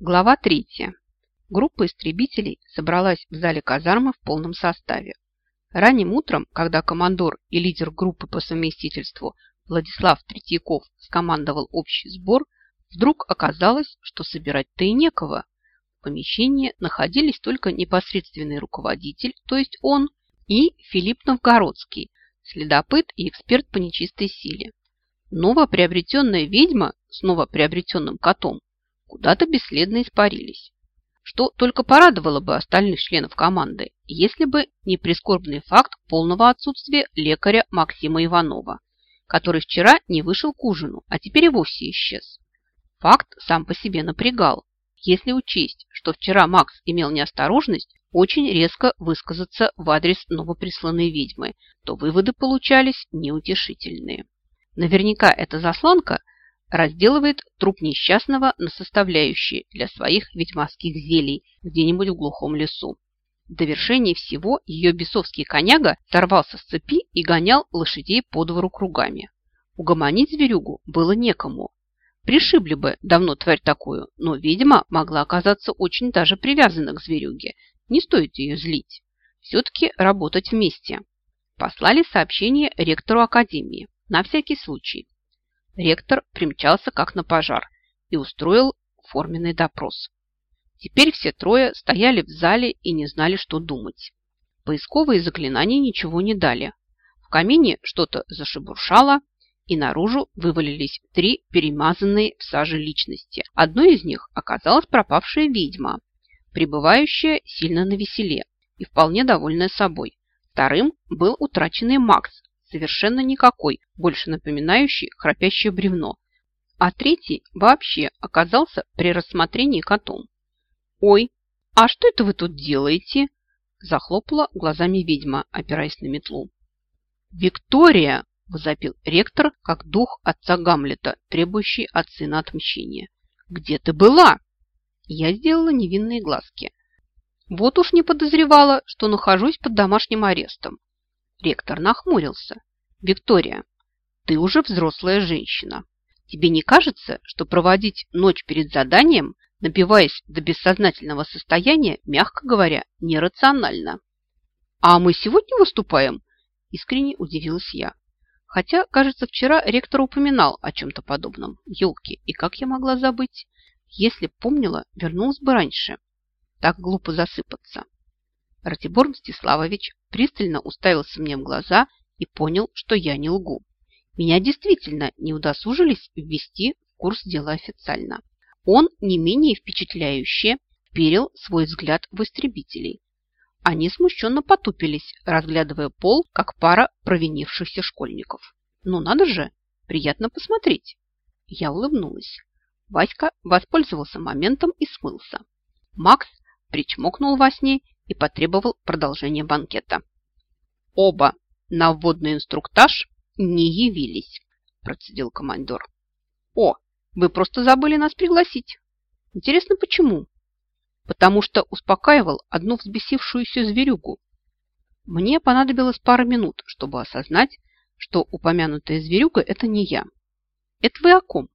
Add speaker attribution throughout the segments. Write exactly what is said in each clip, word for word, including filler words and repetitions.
Speaker 1: Глава третья. Группа истребителей собралась в зале казармы в полном составе. Ранним утром, когда командор и лидер группы по совместительству Владислав Третьяков скомандовал общий сбор, вдруг оказалось, что собирать-то и некого. В помещении находились только непосредственный руководитель, то есть он, и Филипп Новгородский, следопыт и эксперт по нечистой силе. Новоприобретенная ведьма с новоприобретенным котом куда-то бесследно испарились. Что только порадовало бы остальных членов команды, если бы не прискорбный факт полного отсутствия лекаря Максима Иванова, который вчера не вышел к ужину, а теперь и вовсе исчез. Факт сам по себе напрягал, если учесть, что вчера Макс имел неосторожность очень резко высказаться в адрес новоприсланной ведьмы, то выводы получались неутешительные. Наверняка эта заслонка разделывает труп несчастного на составляющие для своих ведьмовских зелий где-нибудь в глухом лесу. В довершение всего ее бесовский коняга сорвался с цепи и гонял лошадей по двору кругами. Угомонить зверюгу было некому. Пришибли бы давно тварь такую, но ведьма могла оказаться очень даже привязана к зверюге. Не стоит ее злить. Все-таки работать вместе. Послали сообщение ректору академии. На всякий случай. Ректор примчался как на пожар и устроил форменный допрос. Теперь все трое стояли в зале и не знали, что думать. Поисковые заклинания ничего не дали. В камине что-то зашебуршало, и наружу вывалились три перемазанные в саже личности. Одной из них оказалась пропавшая ведьма, пребывающая сильно навеселе и вполне довольная собой. Вторым был утраченный Макс, совершенно никакой, больше напоминающий храпящее бревно. А третий вообще оказался при рассмотрении котом. «Ой, а что это вы тут делаете?» Захлопала глазами ведьма, опираясь на метлу. «Виктория!» – возопил ректор, как дух отца Гамлета, требующий от сына отмщения. «Где ты была?» Я сделала невинные глазки. Вот уж не подозревала, что нахожусь под домашним арестом. Ректор нахмурился. «Виктория, ты уже взрослая женщина. Тебе не кажется, что проводить ночь перед заданием, напиваясь до бессознательного состояния, мягко говоря, нерационально?» «А мы сегодня выступаем?» – искренне удивилась я. Хотя, кажется, вчера ректор упоминал о чем-то подобном. Ёлки, и как я могла забыть? Если б помнила, вернулась бы раньше. Так глупо засыпаться. Ратибор Мстиславович пристально уставился мне в глаза и понял, что я не лгу. Меня действительно не удосужились ввести в курс дела официально. Он не менее впечатляюще вперил свой взгляд в истребителей. Они смущенно потупились, разглядывая пол, как пара провинившихся школьников. Ну надо же, приятно посмотреть. Я улыбнулась. Васька воспользовался моментом и смылся. Макс причмокнул во сне и потребовал продолжения банкета. «Оба на вводный инструктаж не явились», – процедил командор. «О, вы просто забыли нас пригласить. Интересно, почему?» «Потому что успокаивал одну взбесившуюся зверюгу. Мне понадобилось пара минут, чтобы осознать, что упомянутая зверюга – это не я. Это вы о ком?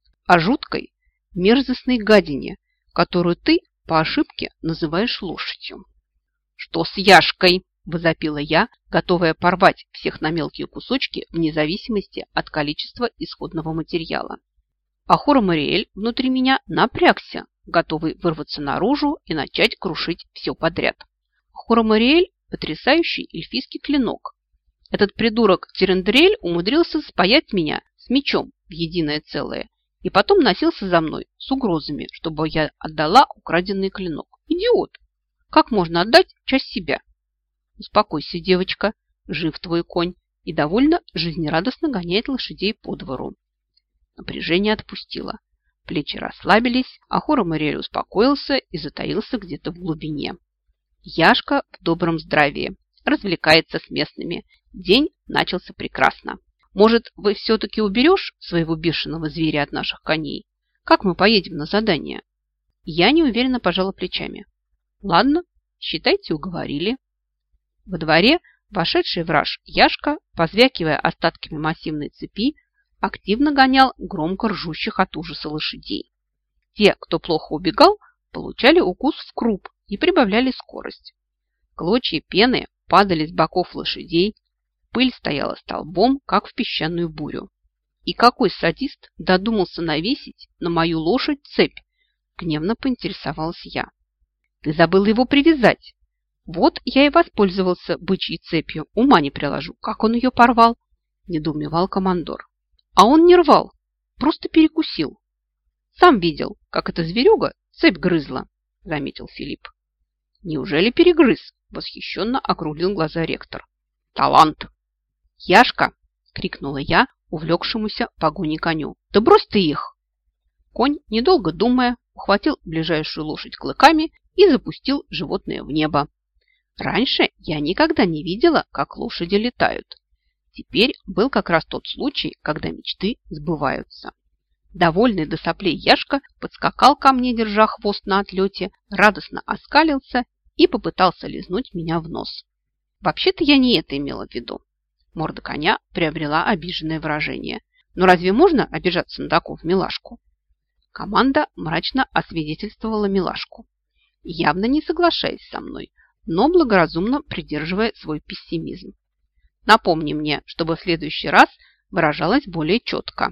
Speaker 1: О жуткой, мерзостной гадине, которую ты по ошибке называешь лошадью». «Что с Яшкой?» – возопила я, готовая порвать всех на мелкие кусочки вне зависимости от количества исходного материала. А Хора-Мариэль внутри меня напрягся, готовый вырваться наружу и начать крушить все подряд. Хора-Мариэль – потрясающий эльфийский клинок. Этот придурок Тирендрель умудрился спаять меня с мечом в единое целое и потом носился за мной с угрозами, чтобы я отдала украденный клинок. Идиот! Как можно отдать часть себя? Успокойся, девочка, жив твой конь и довольно жизнерадостно гоняет лошадей по двору. Напряжение отпустило. Плечи расслабились, а Хора-Мариэль успокоился и затаился где-то в глубине. Яшка в добром здравии, развлекается с местными. День начался прекрасно. Может, вы все-таки уберешь своего бешеного зверя от наших коней? Как мы поедем на задание? Я неуверенно пожала плечами. Ладно, считайте, уговорили. Во дворе вошедший враж Яшка, позвякивая остатками массивной цепи, активно гонял громко ржущих от ужаса лошадей. Те, кто плохо убегал, получали укус в круп и прибавляли скорость. Клочья пены падали с боков лошадей, пыль стояла столбом, как в песчаную бурю. И какой садист додумался навесить на мою лошадь цепь? Гневно поинтересовалась я. Ты забыл его привязать. Вот я и воспользовался бычьей цепью. Ума не приложу, как он ее порвал, недоумевал командор. А он не рвал, просто перекусил. Сам видел, как эта зверюга цепь грызла, заметил Филипп. Неужели перегрыз? Восхищенно округлил глаза ректор. Талант! Яшка! Крикнула я увлекшемуся погоней коню. Да брось ты их! Конь, недолго думая, ухватил ближайшую лошадь клыками и запустил животное в небо. Раньше я никогда не видела, как лошади летают. Теперь был как раз тот случай, когда мечты сбываются. Довольный до соплей Яшка подскакал ко мне, держа хвост на отлете, радостно оскалился и попытался лизнуть меня в нос. Вообще-то я не это имела в виду. Морда коня приобрела обиженное выражение. Но разве можно обижаться на такую милашку? Команда мрачно освидетельствовала милашку, явно не соглашаясь со мной, но благоразумно придерживая свой пессимизм. Напомни мне, чтобы в следующий раз выражалась более четко.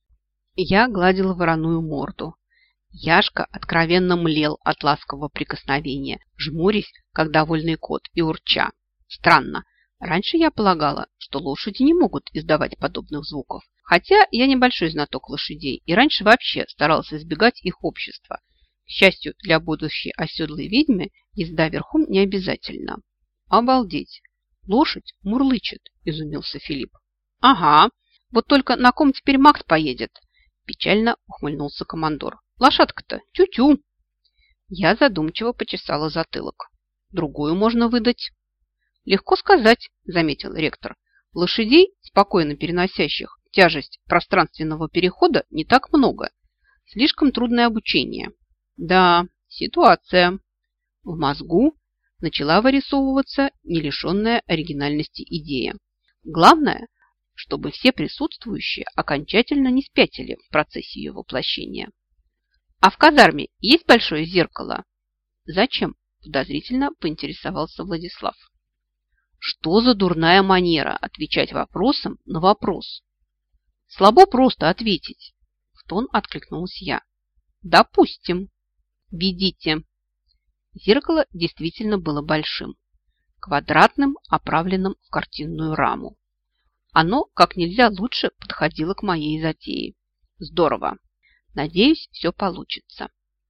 Speaker 1: Я гладила вороную морду. Яшка откровенно млел от ласкового прикосновения, жмурясь, как довольный кот, и урча. Странно. Раньше я полагала, что лошади не могут издавать подобных звуков. Хотя я небольшой знаток лошадей и раньше вообще старался избегать их общества. К счастью, для будущей оседлой ведьмы езда верхом не обязательно. Обалдеть! Лошадь мурлычет, изумился Филипп. Ага, вот только на ком теперь Макс поедет? Печально ухмыльнулся командор. Лошадка-то тю-тю. Я задумчиво почесала затылок. Другую можно выдать. Легко сказать, заметил ректор. Лошадей, спокойно переносящих тяжесть пространственного перехода, не так много. Слишком трудное обучение. Да, ситуация. В мозгу начала вырисовываться не лишенная оригинальности идея. Главное, чтобы все присутствующие окончательно не спятили в процессе ее воплощения. А в казарме есть большое зеркало? Зачем? Подозрительно поинтересовался Владислав. Что за дурная манера отвечать вопросом на вопрос? Слабо просто ответить. В тон откликнулась я. Допустим. Ведите. Зеркало действительно было большим, квадратным, оправленным в картинную раму. Оно как нельзя лучше подходило к моей затее. Здорово. Надеюсь, все получится.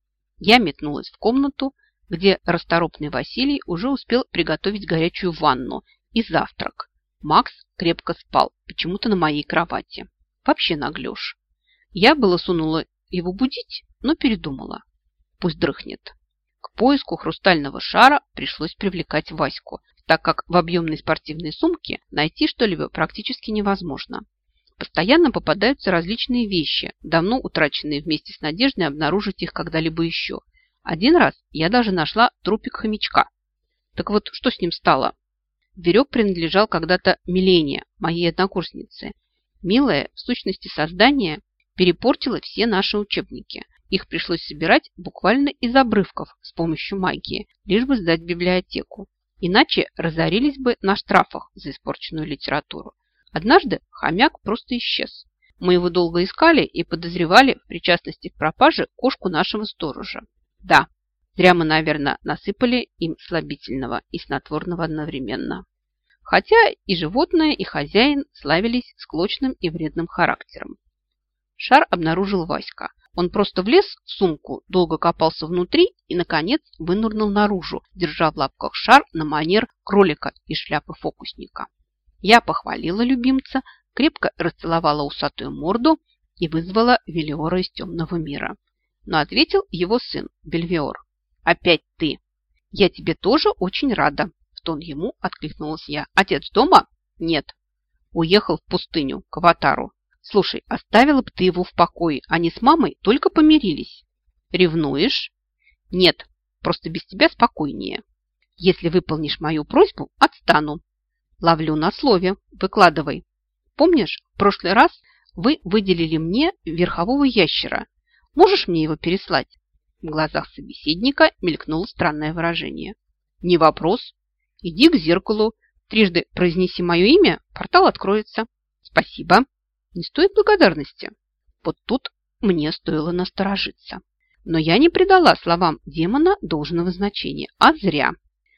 Speaker 1: Я метнулась в комнату, где расторопный Василий уже успел приготовить горячую ванну и завтрак. Макс крепко спал, почему-то на моей кровати. Вообще наглёшь. Я было сунула его будить, но передумала. Пусть дрыхнет. К поиску хрустального шара пришлось привлекать Ваську, так как в объемной спортивной сумке найти что-либо практически невозможно. Постоянно попадаются различные вещи, давно утраченные вместе с надеждой обнаружить их когда-либо еще. Один раз я даже нашла трупик хомячка. Так вот, что с ним стало? Зверек принадлежал когда-то Милене, моей однокурснице. Милое, в сущности, создание перепортило все наши учебники. Их пришлось собирать буквально из обрывков с помощью магии, лишь бы сдать в библиотеку. Иначе разорились бы на штрафах за испорченную литературу. Однажды хомяк просто исчез. Мы его долго искали и подозревали в причастности к пропаже кошку нашего сторожа. Да, зря мы, наверное, насыпали им слабительного и снотворного одновременно. Хотя и животное, и хозяин славились склочным и вредным характером. Шар обнаружил Васька. Он просто влез в сумку, долго копался внутри и, наконец, вынырнул наружу, держа в лапках шар на манер кролика из шляпы фокусника. Я похвалила любимца, крепко расцеловала усатую морду и вызвала Велиора из темного мира. Но ответил его сын, Бельвиор. «Опять ты! Я тебе тоже очень рада!» В тон ему откликнулась я. «Отец дома?» «Нет. Уехал в пустыню, к Аватару. Слушай, оставила бы ты его в покое. Они с мамой только помирились». «Ревнуешь?» «Нет, просто без тебя спокойнее. Если выполнишь мою просьбу, отстану». «Ловлю на слове. Выкладывай. Помнишь, в прошлый раз вы выделили мне верхового ящера? Можешь мне его переслать?» В глазах собеседника мелькнуло странное выражение. «Не вопрос. Иди к зеркалу. Трижды произнеси мое имя, портал откроется». «Спасибо. Не стоит благодарности». Вот тут мне стоило насторожиться. Но я не придала словам демона должного значения, а зря.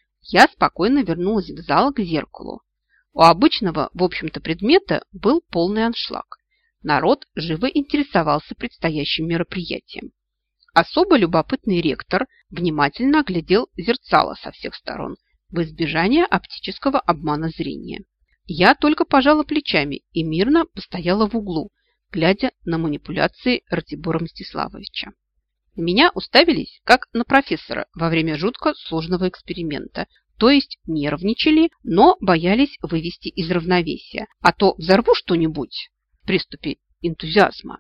Speaker 1: Я спокойно вернулась в зал к зеркалу. У обычного, в общем-то, предмета был полный аншлаг. Народ живо интересовался предстоящим мероприятием. Особо любопытный ректор внимательно оглядел зерцало со всех сторон в избежание оптического обмана зрения. Я только пожала плечами и мирно постояла в углу, глядя на манипуляции Ратибора Мстиславовича. На меня уставились, как на профессора во время жутко сложного эксперимента, то есть нервничали, но боялись вывести из равновесия, а то взорву что-нибудь в приступе энтузиазма.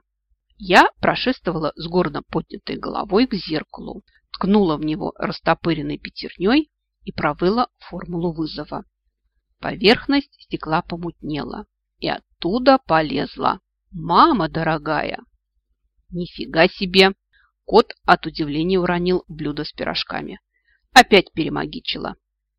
Speaker 1: Я прошествовала с гордо поднятой головой к зеркалу, ткнула в него растопыренной пятерней и провыла формулу вызова. Поверхность стекла помутнела, и оттуда полезла. «Мама дорогая!» «Нифига себе!» Кот от удивления уронил блюдо с пирожками. Опять перемагичила.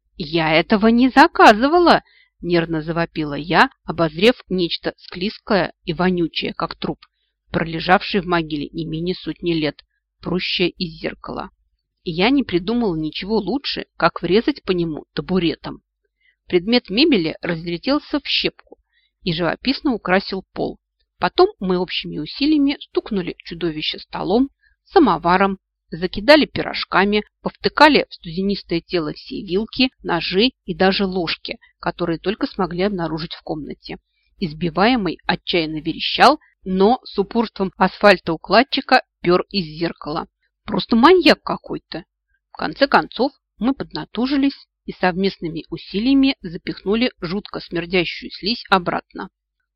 Speaker 1: «Я этого не заказывала!» Нервно завопила я, обозрев нечто склизкое и вонючее, как труп, пролежавший в могиле не менее сотни лет, прущее из зеркала. И я не придумала ничего лучше, как врезать по нему табуретом. Предмет мебели разлетелся в щепку и живописно украсил пол. Потом мы общими усилиями стукнули чудовище столом, самоваром, закидали пирожками, повтыкали в студенистое тело все вилки, ножи и даже ложки, которые только смогли обнаружить в комнате. Избиваемый отчаянно верещал, но с упорством асфальтоукладчика пер из зеркала. Просто маньяк какой-то. В конце концов мы поднатужились и совместными усилиями запихнули жутко смердящую слизь обратно.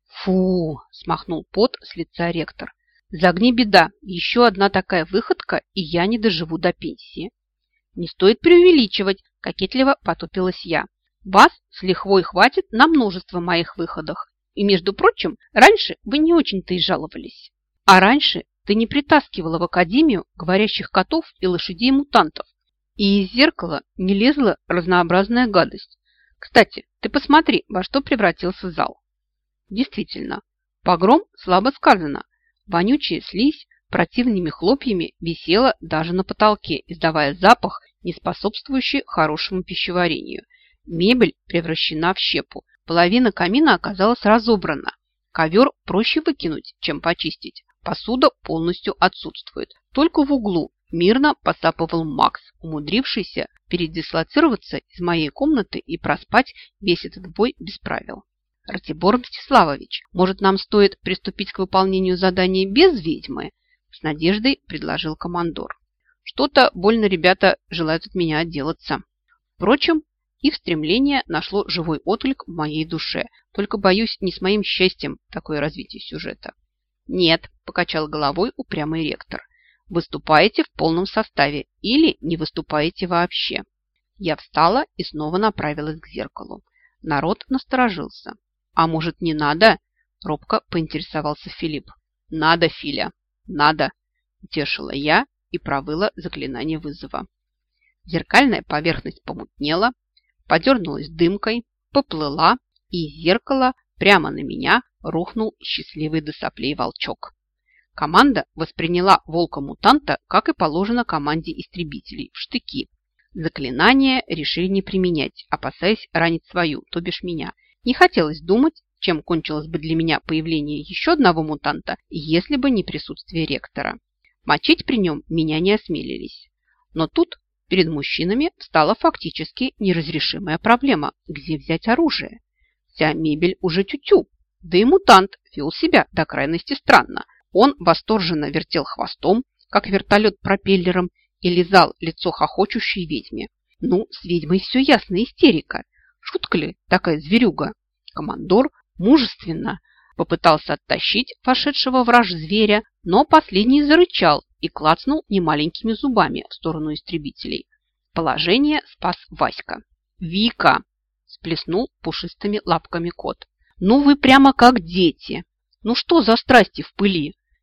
Speaker 1: «Фу!» – смахнул пот с лица ректор. «Загни беда, еще одна такая выходка, и я не доживу до пенсии». «Не стоит преувеличивать», – кокетливо потупилась я. «Вас с лихвой хватит на множество моих выходах. И, между прочим, раньше вы не очень-то и жаловались. А раньше ты не притаскивала в академию говорящих котов и лошадей-мутантов. И из зеркала не лезла разнообразная гадость. Кстати, ты посмотри, во что превратился зал». Действительно, погром слабо сказано. Вонючая слизь противными хлопьями висела даже на потолке, издавая запах, не способствующий хорошему пищеварению. Мебель превращена в щепу. Половина камина оказалась разобрана. Ковер проще выкинуть, чем почистить. Посуда полностью отсутствует. Только в углу мирно посапывал Макс, умудрившийся передислоцироваться из моей комнаты и проспать весь этот бой без правил. «Ратибор Мстиславович, может, нам стоит приступить к выполнению задания без ведьмы?» С надеждой предложил командор. «Что-то больно ребята желают от меня отделаться». Впрочем, их стремление нашло живой отклик в моей душе. Только, боюсь, не с моим счастьем такое развитие сюжета. «Нет», – покачал головой упрямый ректор. «Выступаете в полном составе или не выступаете вообще». Я встала и снова направилась к зеркалу. Народ насторожился. «А может, не надо?» – робко поинтересовался Филипп. «Надо, Филя, надо!» – утешила я и провыла заклинание вызова. Зеркальная поверхность помутнела, подернулась дымкой, поплыла, и из зеркала прямо на меня рухнул счастливый до соплей волчок. Команда восприняла волка-мутанта, как и положено команде истребителей, в штыки. Заклинание решили не применять, опасаясь ранить свою, то бишь меня. Не хотелось думать, чем кончилось бы для меня появление еще одного мутанта, если бы не присутствие ректора. Мочить при нем меня не осмелились. Но тут перед мужчинами встала фактически неразрешимая проблема. Где взять оружие? Вся мебель уже тю-тю. Да и мутант вел себя до крайности странно. Он восторженно вертел хвостом, как вертолет пропеллером, и лизал лицо хохочущей ведьме. Ну, с ведьмой все ясно, истерика. Шутка ли такая зверюга? Командор мужественно попытался оттащить вошедшего в раж зверя, но последний зарычал и клацнул немаленькими зубами в сторону истребителей. Положение спас Васька. «Вика!» – сплеснул пушистыми лапками кот. «Ну вы прямо как дети! Ну что за страсти в пыли?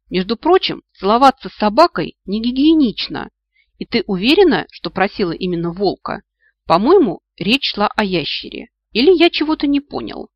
Speaker 1: Между прочим, целоваться с собакой не гигиенично. И ты уверена, что просила именно волка? По-моему, речь шла о ящере. Или я чего-то не понял?»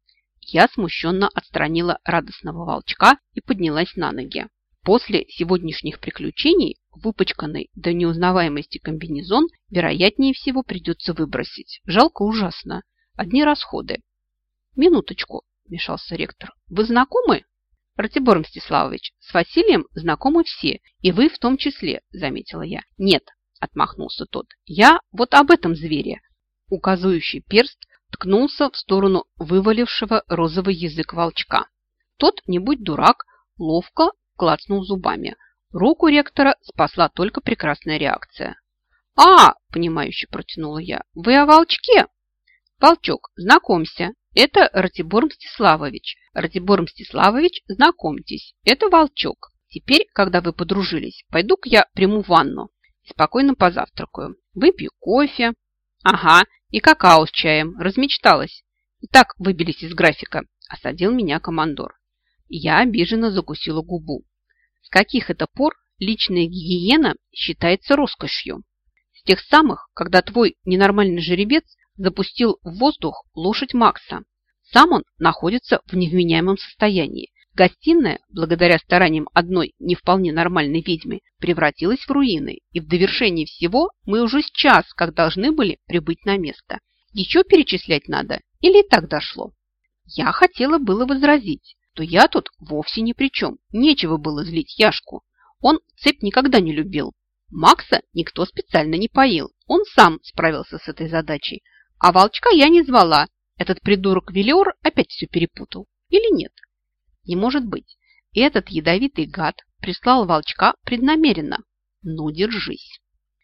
Speaker 1: Я смущенно отстранила радостного волчка и поднялась на ноги. После сегодняшних приключений выпачканный до неузнаваемости комбинезон, вероятнее всего, придется выбросить. Жалко ужасно. Одни расходы. «Минуточку», – вмешался ректор. «Вы знакомы?» «Ратибор Мстиславович, с Василием знакомы все, и вы в том числе», – заметила я. «Нет», – отмахнулся тот. «Я вот об этом звере». Указывающий перст ткнулся в сторону вывалившего розовый язык волчка. Тот, не будь дурак, ловко клацнул зубами. Руку ректора спасла только прекрасная реакция. «А, – понимающе протянула я, – вы о волчке?» «Волчок, знакомься, это Ратибор Мстиславович. Ратибор Мстиславович, знакомьтесь, это волчок. Теперь, когда вы подружились, пойду-ка я приму ванну и спокойно позавтракаю. Выпью кофе». «Ага, и какао с чаем. Размечталась. И так выбились из графика», – осадил меня командор. Я обиженно закусила губу. С каких это пор личная гигиена считается роскошью? С тех самых, когда твой ненормальный жеребец запустил в воздух лошадь Макса. Сам он находится в невменяемом состоянии. Гостиная, благодаря стараниям одной не вполне нормальной ведьмы, превратилась в руины, и в довершении всего мы уже с час как должны были прибыть на место. Еще перечислять надо или и так дошло? Я хотела было возразить, что я тут вовсе ни при чем. Нечего было злить Яшку. Он цепь никогда не любил. Макса никто специально не поил. Он сам справился с этой задачей. А волчка я не звала. Этот придурок Велиор опять все перепутал. Или нет? Не может быть. Этот ядовитый гад прислал волчка преднамеренно. Ну, держись.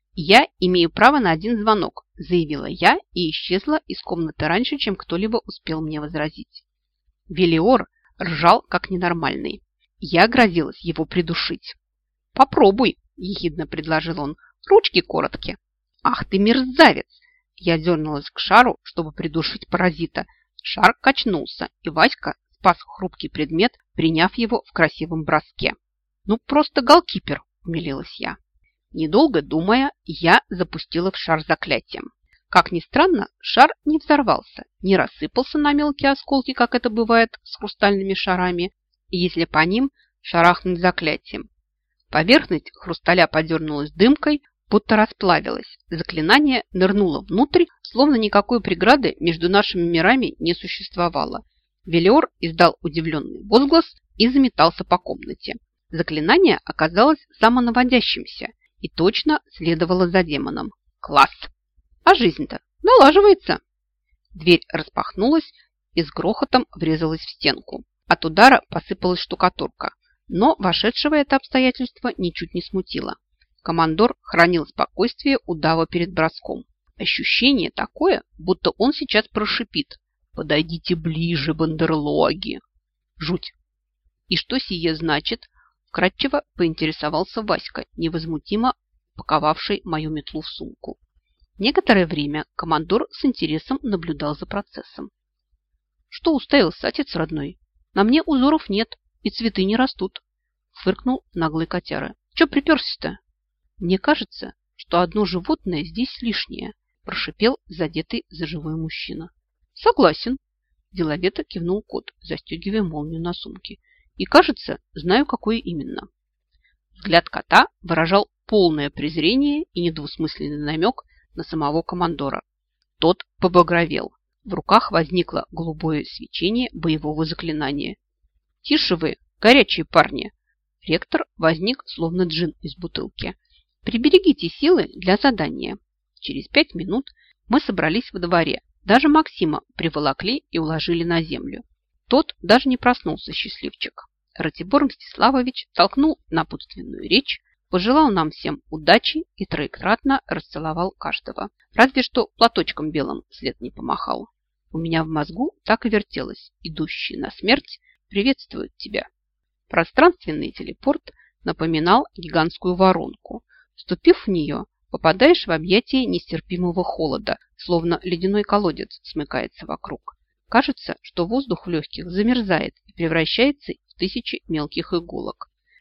Speaker 1: Я имею право на один звонок, заявила я и исчезла из комнаты раньше, чем кто-либо успел мне возразить. Велиор ржал как ненормальный. Я грозилась его придушить. «Попробуй», – ехидно предложил он. «Ручки короткие». «Ах ты мерзавец!» Я дернулась к шару, чтобы придушить паразита. Шар качнулся, и Васька спас хрупкий предмет, приняв его в красивом броске. «Ну, просто голкипер», – умилилась я. Недолго думая, я запустила в шар заклятием. Как ни странно, шар не взорвался, не рассыпался на мелкие осколки, как это бывает с хрустальными шарами, если по ним шарахнуть заклятием. Поверхность хрусталя подернулась дымкой, будто расплавилась. Заклинание нырнуло внутрь, словно никакой преграды между нашими мирами не существовало. Велиор издал удивленный возглас и заметался по комнате. Заклинание оказалось самонаводящимся и точно следовало за демоном. Класс! А жизнь-то налаживается. Дверь распахнулась и с грохотом врезалась в стенку. От удара посыпалась штукатурка, но вошедшего это обстоятельство ничуть не смутило. Командор хранил спокойствие удава перед броском. Ощущение такое, будто он сейчас прошипит: «Подойдите ближе, бандерлоги!» Жуть! И что сие значит? Вкратчиво поинтересовался Васька, невозмутимо паковавший мою метлу в сумку. Некоторое время командор с интересом наблюдал за процессом. «Что уставился, отец родной? На мне узоров нет, и цветы не растут», – фыркнул наглый котяра. «Че приперся-то?» «Мне кажется, что одно животное здесь лишнее», – прошипел задетый за живой мужчина. «Согласен», – деловито кивнул кот, застегивая молнию на сумке. «И, кажется, знаю, какое именно». Взгляд кота выражал полное презрение и недвусмысленный намек на самого командора. Тот побагровел. В руках возникло голубое свечение боевого заклинания. «Тише вы, горячие парни!» Ректор возник, словно джин из бутылки. «Приберегите силы для задания». Через пять минут мы собрались во дворе. Даже Максима приволокли и уложили на землю. Тот даже не проснулся, счастливчик. Ратибор Мстиславович толкнул напутственную речь, пожелал нам всем удачи и троекратно расцеловал каждого. Разве что платочком белым вслед не помахал. У меня в мозгу так и вертелось: идущий на смерть приветствует тебя. Пространственный телепорт напоминал гигантскую воронку. Вступив в нее, попадаешь в объятия нестерпимого холода, словно ледяной колодец смыкается вокруг. Кажется, что воздух в легких замерзает и превращается в тысячи мелких иголок.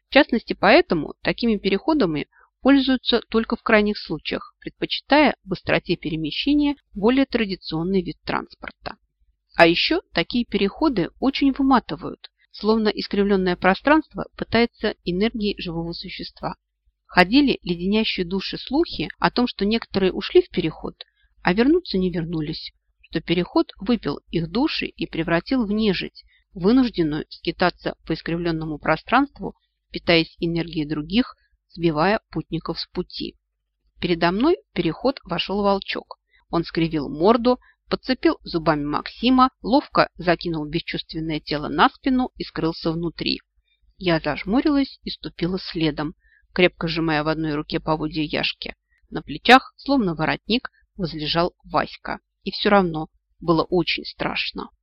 Speaker 1: В частности, поэтому такими переходами пользуются только в крайних случаях, предпочитая быстроте перемещения более традиционный вид транспорта. А еще такие переходы очень выматывают, словно искривленное пространство пытается энергией живого существа. Ходили леденящие души слухи о том, что некоторые ушли в переход, а вернуться не вернулись, что переход выпил их души и превратил в нежить, вынужденную скитаться по искривленному пространству, питаясь энергией других, сбивая путников с пути. Передо мной в переход вошел волчок. Он скривил морду, подцепил зубами Максима, ловко закинул бесчувственное тело на спину и скрылся внутри. Я зажмурилась и ступила следом, крепко сжимая в одной руке поводья Яшки. На плечах, словно воротник, возлежал Васька. И все равно было очень страшно.